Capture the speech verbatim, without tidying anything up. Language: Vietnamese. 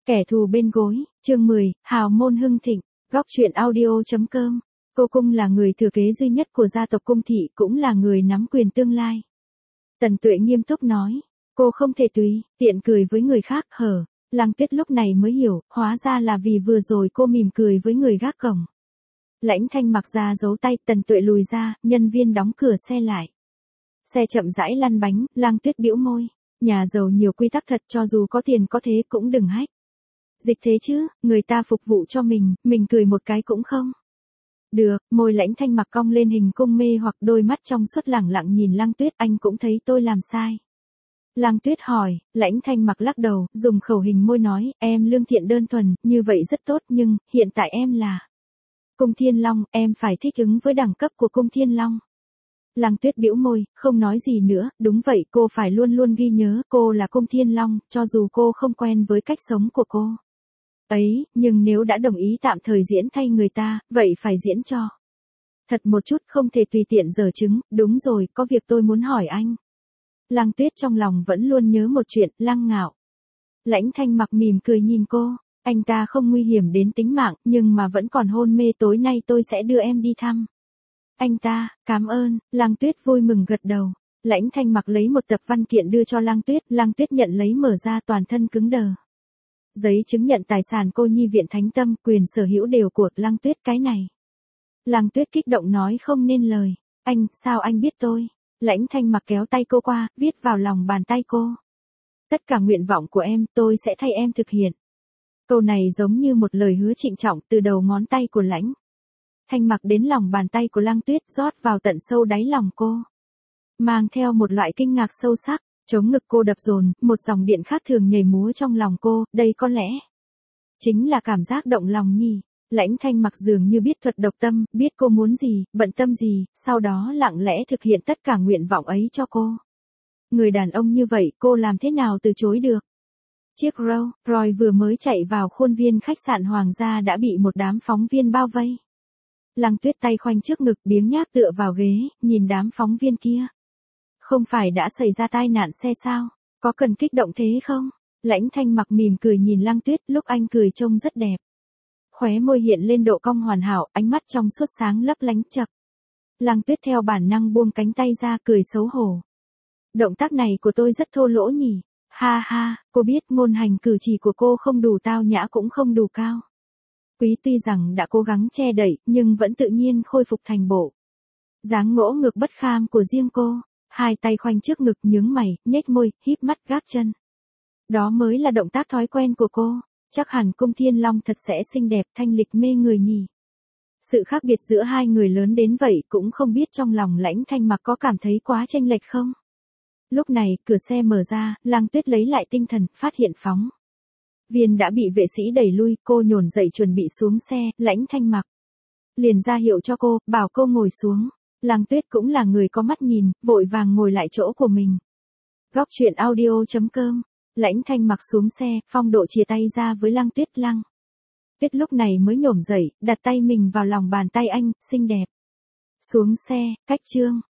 Kẻ thù bên gối, chương mười, hào môn hưng thịnh, góc truyện audio.com. Cô Cung là người thừa kế duy nhất của gia tộc Cung thị, cũng là người nắm quyền tương lai. Tần Tuệ nghiêm túc nói, cô không thể tùy tiện cười với người khác. Hở, Lăng Tuyết lúc này mới hiểu, hóa ra là vì vừa rồi cô mỉm cười với người gác cổng. Lãnh Thanh Mặc ra giấu tay, Tần Tuệ lùi ra, nhân viên đóng cửa xe lại. Xe chậm rãi lăn bánh, Lăng Tuyết bĩu môi, nhà giàu nhiều quy tắc thật, cho dù có tiền có thế cũng đừng hách. Dịch thế chứ, người ta phục vụ cho mình, mình cười một cái cũng không. Được, môi Lãnh Thanh Mặc cong lên hình cung mê hoặc, đôi mắt trong suốt lẳng lặng nhìn Lăng Tuyết. Anh cũng thấy tôi làm sai. Lăng Tuyết hỏi, Lãnh Thanh Mặc lắc đầu, dùng khẩu hình môi nói, em lương thiện đơn thuần, như vậy rất tốt, nhưng, hiện tại em là Cung Thiên Long, em phải thích ứng với đẳng cấp của Cung Thiên Long. Lăng Tuyết bĩu môi, không nói gì nữa. Đúng vậy, cô phải luôn luôn ghi nhớ, cô là Cung Thiên Long, cho dù cô không quen với cách sống của cô ấy, nhưng nếu đã đồng ý tạm thời diễn thay người ta, vậy phải diễn cho thật một chút, không thể tùy tiện giở trứng. Đúng rồi, có việc tôi muốn hỏi anh. Lăng Tuyết trong lòng vẫn luôn nhớ một chuyện. Lăng Ngạo. Lãnh Thanh Mặc mỉm cười nhìn cô, anh ta không nguy hiểm đến tính mạng, nhưng mà vẫn còn hôn mê, tối nay tôi sẽ đưa em đi thăm anh ta. Cảm ơn. Lăng Tuyết vui mừng gật đầu. Lãnh Thanh Mặc lấy một tập văn kiện đưa cho Lăng Tuyết, Lăng Tuyết nhận lấy mở ra, toàn thân cứng đờ. Giấy chứng nhận tài sản cô nhi viện Thánh Tâm, quyền sở hữu đều của Lăng Tuyết. Cái này. Lăng Tuyết kích động nói không nên lời. Anh, sao anh biết tôi? Lãnh Thanh Mặc kéo tay cô qua, viết vào lòng bàn tay cô. Tất cả nguyện vọng của em, tôi sẽ thay em thực hiện. Câu này giống như một lời hứa trịnh trọng từ đầu ngón tay của Lãnh Thanh Mặc đến lòng bàn tay của Lăng Tuyết, rót vào tận sâu đáy lòng cô. Mang theo một loại kinh ngạc sâu sắc, chống ngực cô đập dồn, một dòng điện khác thường nhảy múa trong lòng cô. Đây có lẽ chính là cảm giác động lòng nhỉ. Lãnh Thanh Mặc dường như biết thuật độc tâm, biết cô muốn gì, bận tâm gì, sau đó lặng lẽ thực hiện tất cả nguyện vọng ấy cho cô. Người đàn ông như vậy, cô làm thế nào từ chối được? Chiếc Rolls Royce vừa mới chạy vào khuôn viên khách sạn Hoàng gia đã bị một đám phóng viên bao vây. Lăng Tuyết tay khoanh trước ngực, biếng nhác tựa vào ghế, nhìn đám phóng viên kia. Không phải đã xảy ra tai nạn xe sao? Có cần kích động thế không? Lãnh Thanh Mặc mỉm cười nhìn Lăng Tuyết, lúc anh cười trông rất đẹp. Khóe môi hiện lên độ cong hoàn hảo, ánh mắt trong suốt sáng lấp lánh chập. Lăng Tuyết theo bản năng buông cánh tay ra, cười xấu hổ. Động tác này của tôi rất thô lỗ nhỉ? Ha ha, cô biết ngôn hành cử chỉ của cô không đủ tao nhã cũng không đủ cao quý, tuy rằng đã cố gắng che đậy, nhưng vẫn tự nhiên khôi phục thành bộ dáng ngỗ ngược bất kham của riêng cô. Hai tay khoanh trước ngực, nhướng mày, nhếch môi, híp mắt gác chân. Đó mới là động tác thói quen của cô. Chắc hẳn Cung Thiên Long thật sẽ xinh đẹp, thanh lịch mê người nhỉ. Sự khác biệt giữa hai người lớn đến vậy, cũng không biết trong lòng Lãnh Thanh Mặc có cảm thấy quá chênh lệch không? Lúc này, cửa xe mở ra, Lăng Tuyết lấy lại tinh thần, phát hiện phóng viên đã bị vệ sĩ đẩy lui. Cô nhổn dậy chuẩn bị xuống xe, Lãnh Thanh Mặc liền ra hiệu cho cô, bảo cô ngồi xuống. Lăng Tuyết cũng là người có mắt nhìn, vội vàng ngồi lại chỗ của mình. Góc truyện audio.com. Lãnh Thanh Mặc xuống xe, phong độ chia tay ra với Lăng Tuyết. Lăng Tuyết lúc này mới nhổm dậy, đặt tay mình vào lòng bàn tay anh, xinh đẹp. Xuống xe, cách chương.